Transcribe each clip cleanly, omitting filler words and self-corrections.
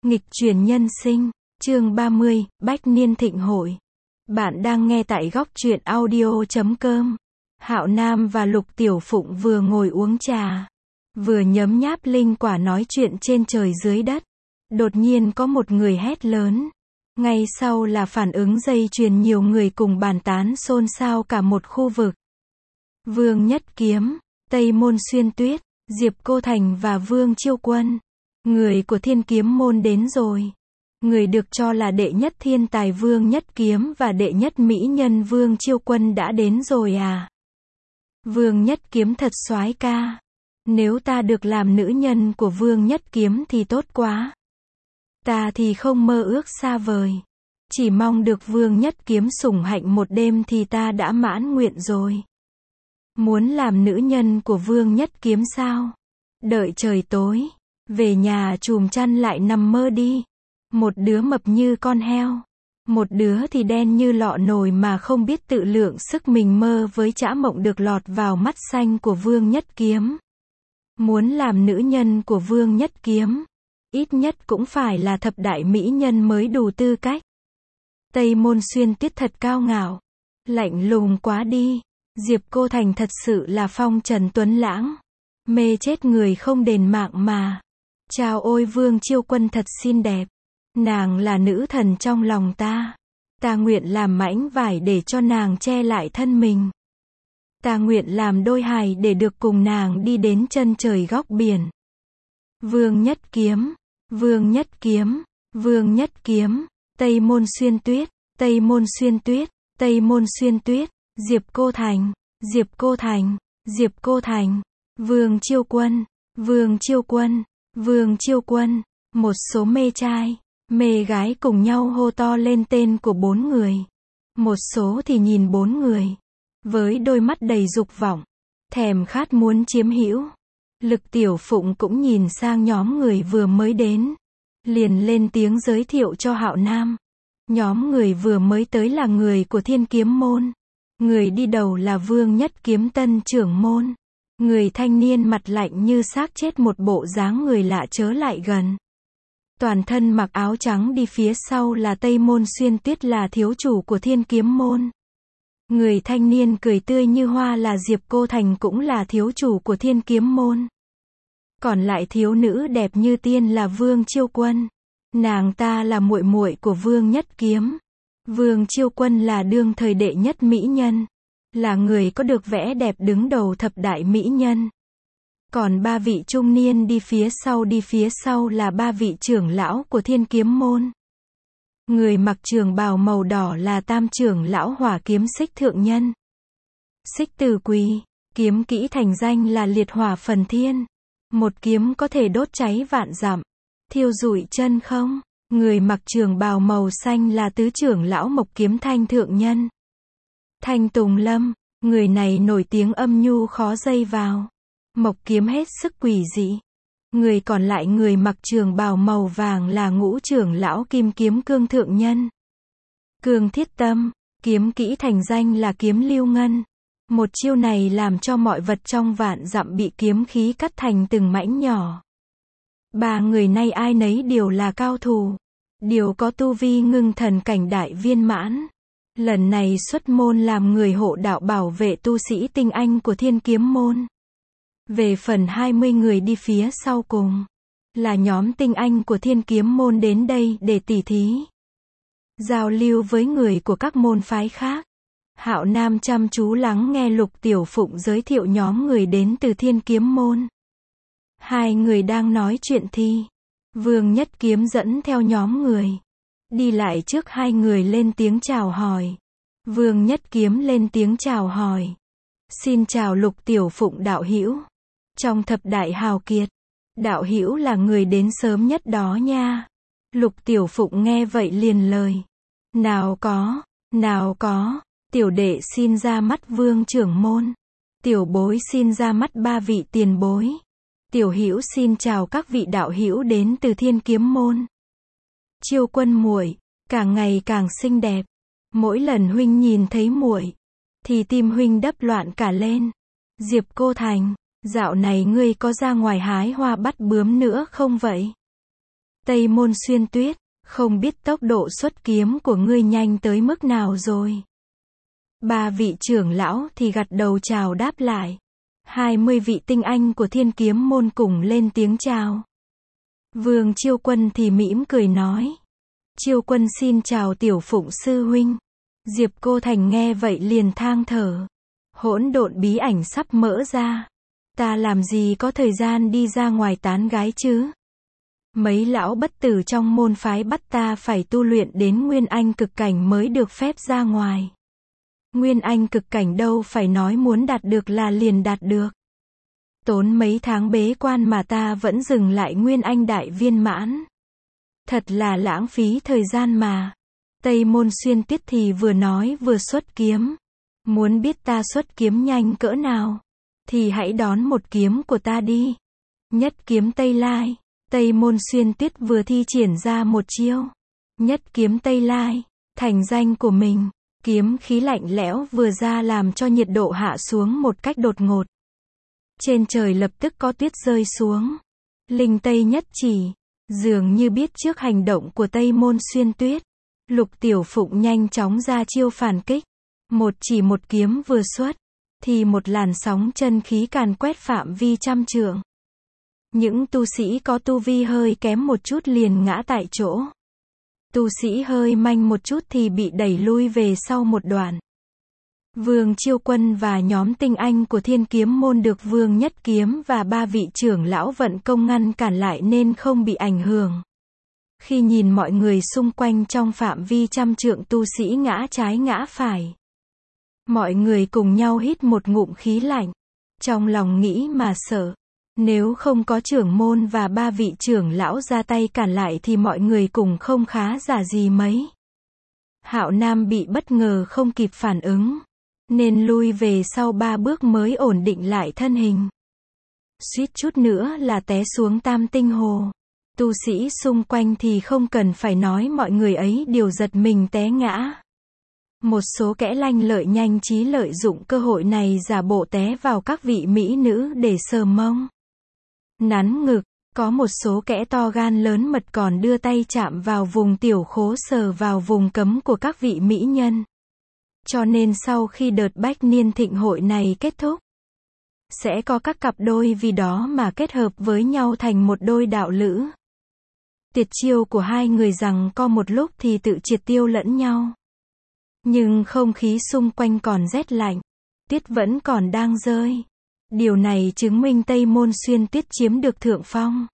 Nghịch chuyển nhân sinh, chương 30, Bách niên thịnh hội. Bạn đang nghe tại góc truyện audio.com. Hạo Nam và Lục Tiểu Phụng vừa ngồi uống trà, vừa nhấm nháp linh quả nói chuyện trên trời dưới đất. Đột nhiên có một người hét lớn. Ngay sau là phản ứng dây chuyền, nhiều người cùng bàn tán xôn xao cả một khu vực. Vương Nhất Kiếm, Tây Môn Xuyên Tuyết, Diệp Cô Thành và Vương Chiêu Quân. Người của Thiên Kiếm môn đến rồi. Người được cho là đệ nhất thiên tài Vương Nhất Kiếm và đệ nhất mỹ nhân Vương Chiêu Quân đã đến rồi à? Vương Nhất Kiếm thật soái ca. Nếu ta được làm nữ nhân của Vương Nhất Kiếm thì tốt quá. Ta thì không mơ ước xa vời. Chỉ mong được Vương Nhất Kiếm sủng hạnh một đêm thì ta đã mãn nguyện rồi. Muốn làm nữ nhân của Vương Nhất Kiếm sao? Đợi trời tối, về nhà chùm chăn lại nằm mơ đi. Một đứa mập như con heo, một đứa thì đen như lọ nồi mà không biết tự lượng sức mình, mơ với chã mộng được lọt vào mắt xanh của Vương Nhất Kiếm. Muốn làm nữ nhân của Vương Nhất Kiếm, ít nhất cũng phải là thập đại mỹ nhân mới đủ tư cách. Tây Môn Xuyên Tuyết thật cao ngạo, lạnh lùng quá đi. Diệp Cô Thành thật sự là phong trần tuấn lãng, mê chết người không đền mạng mà. Chao ôi, Vương Chiêu Quân thật xinh đẹp. Nàng là nữ thần trong lòng ta. Ta nguyện làm mảnh vải để cho nàng che lại thân mình. Ta nguyện làm đôi hài để được cùng nàng đi đến chân trời góc biển. Vương Nhất Kiếm, Vương Nhất Kiếm, Vương Nhất Kiếm, Tây Môn Xuyên Tuyết, Tây Môn Xuyên Tuyết, Tây Môn Xuyên Tuyết, Diệp Cô Thành, Diệp Cô Thành, Diệp Cô Thành, Vương Chiêu Quân, Vương Chiêu Quân, Vương Chiêu Quân. Một số mê trai, mê gái cùng nhau hô to lên tên của bốn người. Một số thì nhìn bốn người với đôi mắt đầy dục vọng, thèm khát muốn chiếm hữu. Lực Tiểu Phụng cũng nhìn sang nhóm người vừa mới đến, liền lên tiếng giới thiệu cho Hạo Nam. Nhóm người vừa mới tới là người của Thiên Kiếm môn. Người đi đầu là Vương Nhất Kiếm tân trưởng môn. Người thanh niên mặt lạnh như xác chết, một bộ dáng người lạ chớ lại gần. Toàn thân mặc áo trắng đi phía sau là Tây Môn Xuyên Tuyết, là thiếu chủ của Thiên Kiếm môn. Người thanh niên cười tươi như hoa là Diệp Cô Thành, cũng là thiếu chủ của Thiên Kiếm môn. Còn lại thiếu nữ đẹp như tiên là Vương Chiêu Quân. Nàng ta là muội muội của Vương Nhất Kiếm. Vương Chiêu Quân là đương thời đệ nhất mỹ nhân, là người có được vẻ đẹp đứng đầu thập đại mỹ nhân. Còn ba vị trung niên đi phía sau là ba vị trưởng lão của Thiên Kiếm môn. Người mặc trường bào màu đỏ là tam trưởng lão Hỏa Kiếm Xích Thượng Nhân. Xích Từ Quỳ, kiếm kỹ thành danh là Liệt Hỏa Phần Thiên. Một kiếm có thể đốt cháy vạn dặm, thiêu rụi chân không. Người mặc trường bào màu xanh là tứ trưởng lão Mộc Kiếm Thanh Thượng Nhân. Thanh Tùng Lâm, người này nổi tiếng âm nhu khó dây vào. Mộc kiếm hết sức quỷ dị. Người còn lại, người mặc trường bào màu vàng là ngũ trưởng lão Kim Kiếm Cương Thượng Nhân. Cương Thiết Tâm, kiếm kỹ thành danh là Kiếm Lưu Ngân. Một chiêu này làm cho mọi vật trong vạn dặm bị kiếm khí cắt thành từng mảnh nhỏ. Ba người này ai nấy đều là cao thủ, đều có tu vi ngưng thần cảnh đại viên mãn. Lần này xuất môn làm người hộ đạo bảo vệ tu sĩ tinh anh của Thiên Kiếm môn. Về phần 20 người đi phía sau cùng, là nhóm tinh anh của Thiên Kiếm môn đến đây để tỉ thí, giao lưu với người của các môn phái khác. Hạo Nam chăm chú lắng nghe Lục Tiểu Phụng giới thiệu nhóm người đến từ Thiên Kiếm môn. Hai người đang nói chuyện thì Vương Nhất Kiếm dẫn theo nhóm người đi lại trước hai người, lên tiếng chào hỏi. Vương Nhất Kiếm lên tiếng chào hỏi. Xin chào Lục Tiểu Phụng đạo hữu. Trong thập đại hào kiệt, đạo hữu là người đến sớm nhất đó nha. Lục Tiểu Phụng nghe vậy liền lời. Nào có, tiểu đệ xin ra mắt Vương trưởng môn. Tiểu bối xin ra mắt ba vị tiền bối. Tiểu hữu xin chào các vị đạo hữu đến từ Thiên Kiếm môn. Chiêu Quân muội, càng ngày càng xinh đẹp. Mỗi lần huynh nhìn thấy muội thì tim huynh đập loạn cả lên. Diệp Cô Thành, dạo này ngươi có ra ngoài hái hoa bắt bướm nữa không vậy? Tây Môn Xuyên Tuyết, không biết tốc độ xuất kiếm của ngươi nhanh tới mức nào rồi. Ba vị trưởng lão thì gật đầu chào đáp lại. 20 vị tinh anh của Thiên Kiếm môn cùng lên tiếng chào. Vương Chiêu Quân thì mỉm cười nói. Chiêu Quân xin chào Tiểu Phụng sư huynh. Diệp Cô Thành nghe vậy liền than thở. Hỗn độn bí ảnh sắp mở ra. Ta làm gì có thời gian đi ra ngoài tán gái chứ? Mấy lão bất tử trong môn phái bắt ta phải tu luyện đến Nguyên Anh cực cảnh mới được phép ra ngoài. Nguyên Anh cực cảnh đâu phải nói muốn đạt được là liền đạt được. Tốn mấy tháng bế quan mà ta vẫn dừng lại Nguyên Anh đại viên mãn. Thật là lãng phí thời gian mà. Tây Môn Xuyên Tuyết thì vừa nói vừa xuất kiếm. Muốn biết ta xuất kiếm nhanh cỡ nào, thì hãy đón một kiếm của ta đi. Nhất kiếm Tây Lai. Tây Môn Xuyên Tuyết vừa thi triển ra một chiêu. Nhất kiếm Tây Lai, thành danh của mình. Kiếm khí lạnh lẽo vừa ra làm cho nhiệt độ hạ xuống một cách đột ngột. Trên trời lập tức có tuyết rơi xuống. Linh Tây nhất chỉ, dường như biết trước hành động của Tây Môn Xuyên Tuyết. Lục Tiểu Phụng nhanh chóng ra chiêu phản kích. Một chỉ một kiếm vừa xuất, thì một làn sóng chân khí càn quét phạm vi trăm trượng. Những tu sĩ có tu vi hơi kém một chút liền ngã tại chỗ. Tu sĩ hơi manh một chút thì bị đẩy lui về sau một đoạn. Vương Chiêu Quân và nhóm tinh anh của Thiên Kiếm môn được Vương Nhất Kiếm và ba vị trưởng lão vận công ngăn cản lại nên không bị ảnh hưởng. Khi nhìn mọi người xung quanh trong phạm vi trăm trượng tu sĩ ngã trái ngã phải, mọi người cùng nhau hít một ngụm khí lạnh. Trong lòng nghĩ mà sợ. Nếu không có trưởng môn và ba vị trưởng lão ra tay cản lại thì mọi người cùng không khá giả gì mấy. Hạo Nam bị bất ngờ không kịp phản ứng, nên lui về sau 3 bước mới ổn định lại thân hình. Suýt chút nữa là té xuống Tam Tinh Hồ. Tu sĩ xung quanh thì không cần phải nói, mọi người ấy đều giật mình té ngã. Một số kẻ lanh lợi nhanh trí lợi dụng cơ hội này giả bộ té vào các vị mỹ nữ để sờ mông, nắn ngực. Có một số kẻ to gan lớn mật còn đưa tay chạm vào vùng tiểu khố, sờ vào vùng cấm của các vị mỹ nhân. Cho nên sau khi đợt bách niên thịnh hội này kết thúc, sẽ có các cặp đôi vì đó mà kết hợp với nhau thành một đôi đạo lữ. Tuyệt chiêu của hai người rằng co một lúc thì tự triệt tiêu lẫn nhau. Nhưng không khí xung quanh còn rét lạnh, tuyết vẫn còn đang rơi. Điều này chứng minh Tây Môn Xuyên Tuyết chiếm được thượng phong.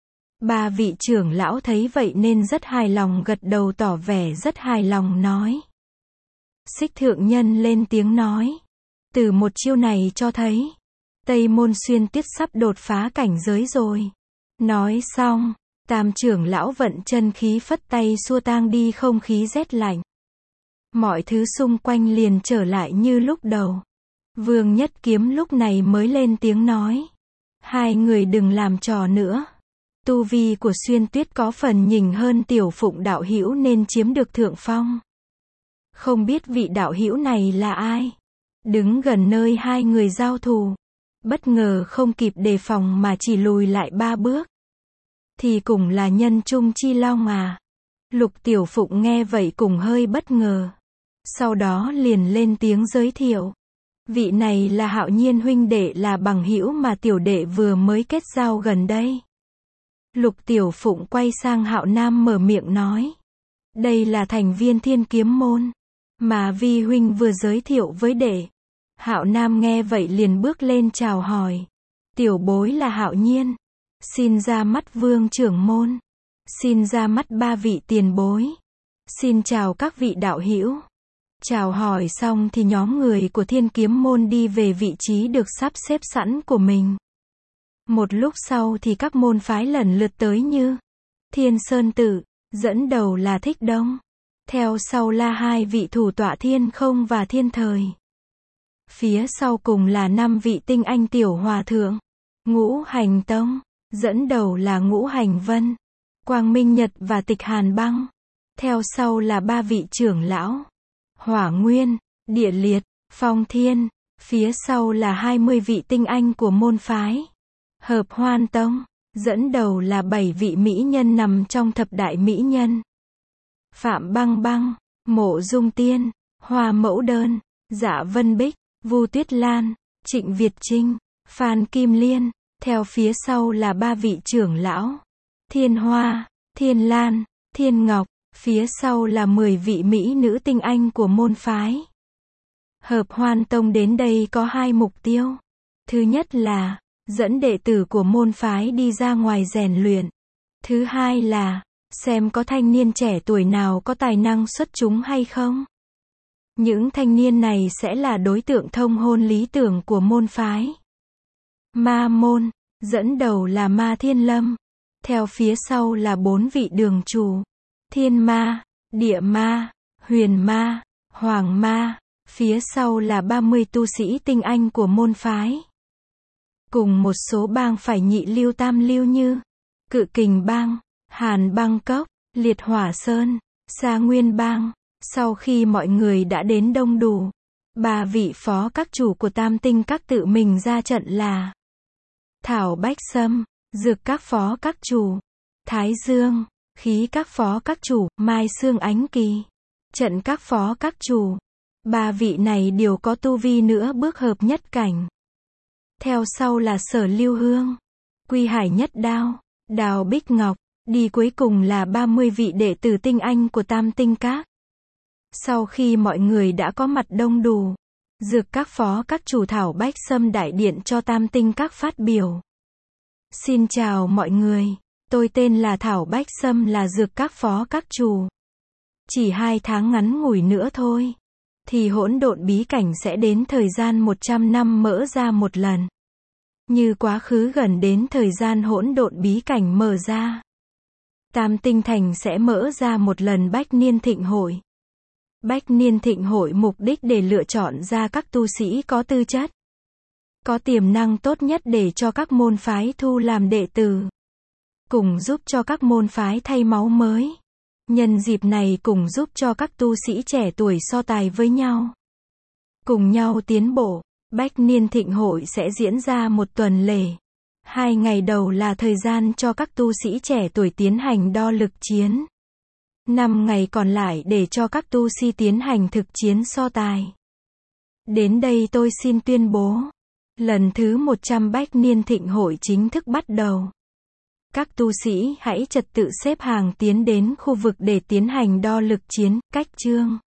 Ba vị trưởng lão thấy vậy nên rất hài lòng, gật đầu tỏ vẻ rất hài lòng nói. Xích thượng nhân lên tiếng nói. Từ một chiêu này cho thấy, Tây Môn Xuyên Tuyết sắp đột phá cảnh giới rồi. Nói xong, Tam trưởng lão vận chân khí phất tay xua tan đi không khí rét lạnh. Mọi thứ xung quanh liền trở lại như lúc đầu. Vương Nhất Kiếm lúc này mới lên tiếng nói. Hai người đừng làm trò nữa. Tu vi của Xuyên Tuyết có phần nhỉnh hơn Tiểu Phụng đạo hữu nên chiếm được thượng phong. Không biết vị đạo hữu này là ai? Đứng gần nơi hai người giao thủ, bất ngờ không kịp đề phòng mà chỉ lùi lại 3 bước. Thì cùng là nhân trung chi long à? Lục Tiểu Phụng nghe vậy cùng hơi bất ngờ. Sau đó liền lên tiếng giới thiệu. Vị này là Hạo Nhiên huynh đệ, là bằng hữu mà tiểu đệ vừa mới kết giao gần đây. Lục Tiểu Phụng quay sang Hạo Nam mở miệng nói. Đây là thành viên Thiên Kiếm môn mà vi huynh vừa giới thiệu với đệ. Hạo Nam nghe vậy liền bước lên chào hỏi. Tiểu bối là Hạo Nhiên. Xin ra mắt Vương trưởng môn. Xin ra mắt ba vị tiền bối. Xin chào các vị đạo hữu. Chào hỏi xong thì nhóm người của Thiên Kiếm môn đi về vị trí được sắp xếp sẵn của mình. Một lúc sau thì các môn phái lần lượt tới như Thiên Sơn Tự, dẫn đầu là Thích Đông. Theo sau là hai vị thủ tọa Thiên Không và Thiên Thời. Phía sau cùng là 5 vị tinh anh tiểu hòa thượng. Ngũ Hành Tông, dẫn đầu là Ngũ Hành Vân, Quang Minh Nhật và Tịch Hàn Băng. Theo sau là 3 vị trưởng lão. Hỏa Nguyên, Địa Liệt, Phong Thiên. Phía sau là 20 vị tinh anh của môn phái Hợp Hoan Tông, Dẫn đầu là 7 vị mỹ nhân nằm trong thập đại mỹ nhân. Phạm Băng Băng, Mộ Dung Tiên, Hoa Mẫu Đơn, Dạ Vân Bích, Vu Tuyết Lan, Trịnh Việt Trinh, Phan Kim Liên. Theo phía sau là 3 vị trưởng lão. Thiên Hoa, Thiên Lan, Thiên Ngọc. Phía sau là 10 vị mỹ nữ tinh anh của môn phái. Hợp Hoan Tông đến đây có 2 mục tiêu. Thứ nhất là dẫn đệ tử của môn phái đi ra ngoài rèn luyện. Thứ hai là xem có thanh niên trẻ tuổi nào có tài năng xuất chúng hay không. Những thanh niên này sẽ là đối tượng thông hôn lý tưởng của môn phái. Ma môn, dẫn đầu là Ma Thiên Lâm. Theo phía sau là 4 vị đường chủ. Thiên Ma, Địa Ma, Huyền Ma, Hoàng Ma. Phía sau là 30 tu sĩ tinh anh của môn phái. Cùng một số bang phải nhị lưu tam lưu như Cự Kình Bang, Hàn Băng Cốc, Liệt Hỏa Sơn, Sa Nguyên Bang. Sau khi mọi người đã đến đông đủ, 3 vị phó các chủ của Tam Tinh các tự mình ra trận là Thảo Bách Sâm, Dược các phó các chủ, Thái Dương, Khí các phó các chủ, Mai Sương Ánh Kỳ, Trận các phó các chủ. 3 vị này đều có tu vi nữa bước hợp nhất cảnh. Theo sau là Sở Lưu Hương, Quy Hải Nhất Đao, Đào Bích Ngọc. Đi cuối cùng là 30 vị đệ tử tinh anh của Tam Tinh các. Sau khi mọi người đã có mặt đông đủ, Dược các phó các chủ Thảo Bách Sâm đại điện cho Tam Tinh các phát biểu. Xin chào mọi người, tôi tên là Thảo Bách Sâm, là Dược các phó các chủ. Chỉ 2 tháng ngắn ngủi nữa thôi, thì hỗn độn bí cảnh sẽ đến thời gian 100 năm mở ra một lần. Như quá khứ gần đến thời gian hỗn độn bí cảnh mở ra, Tam Tinh Thành sẽ mở ra một lần Bách Niên Thịnh Hội. Bách Niên Thịnh Hội mục đích để lựa chọn ra các tu sĩ có tư chất, có tiềm năng tốt nhất để cho các môn phái thu làm đệ tử, cùng giúp cho các môn phái thay máu mới. Nhân dịp này cùng giúp cho các tu sĩ trẻ tuổi so tài với nhau, cùng nhau tiến bộ. Bách Niên Thịnh Hội sẽ diễn ra một tuần lễ. 2 ngày đầu là thời gian cho các tu sĩ trẻ tuổi tiến hành đo lực chiến. 5 ngày còn lại để cho các tu sĩ tiến hành thực chiến so tài. Đến đây tôi xin tuyên bố, lần thứ 100 Bách Niên Thịnh Hội chính thức bắt đầu. Các tu sĩ hãy trật tự xếp hàng tiến đến khu vực để tiến hành đo lực chiến, cách chương.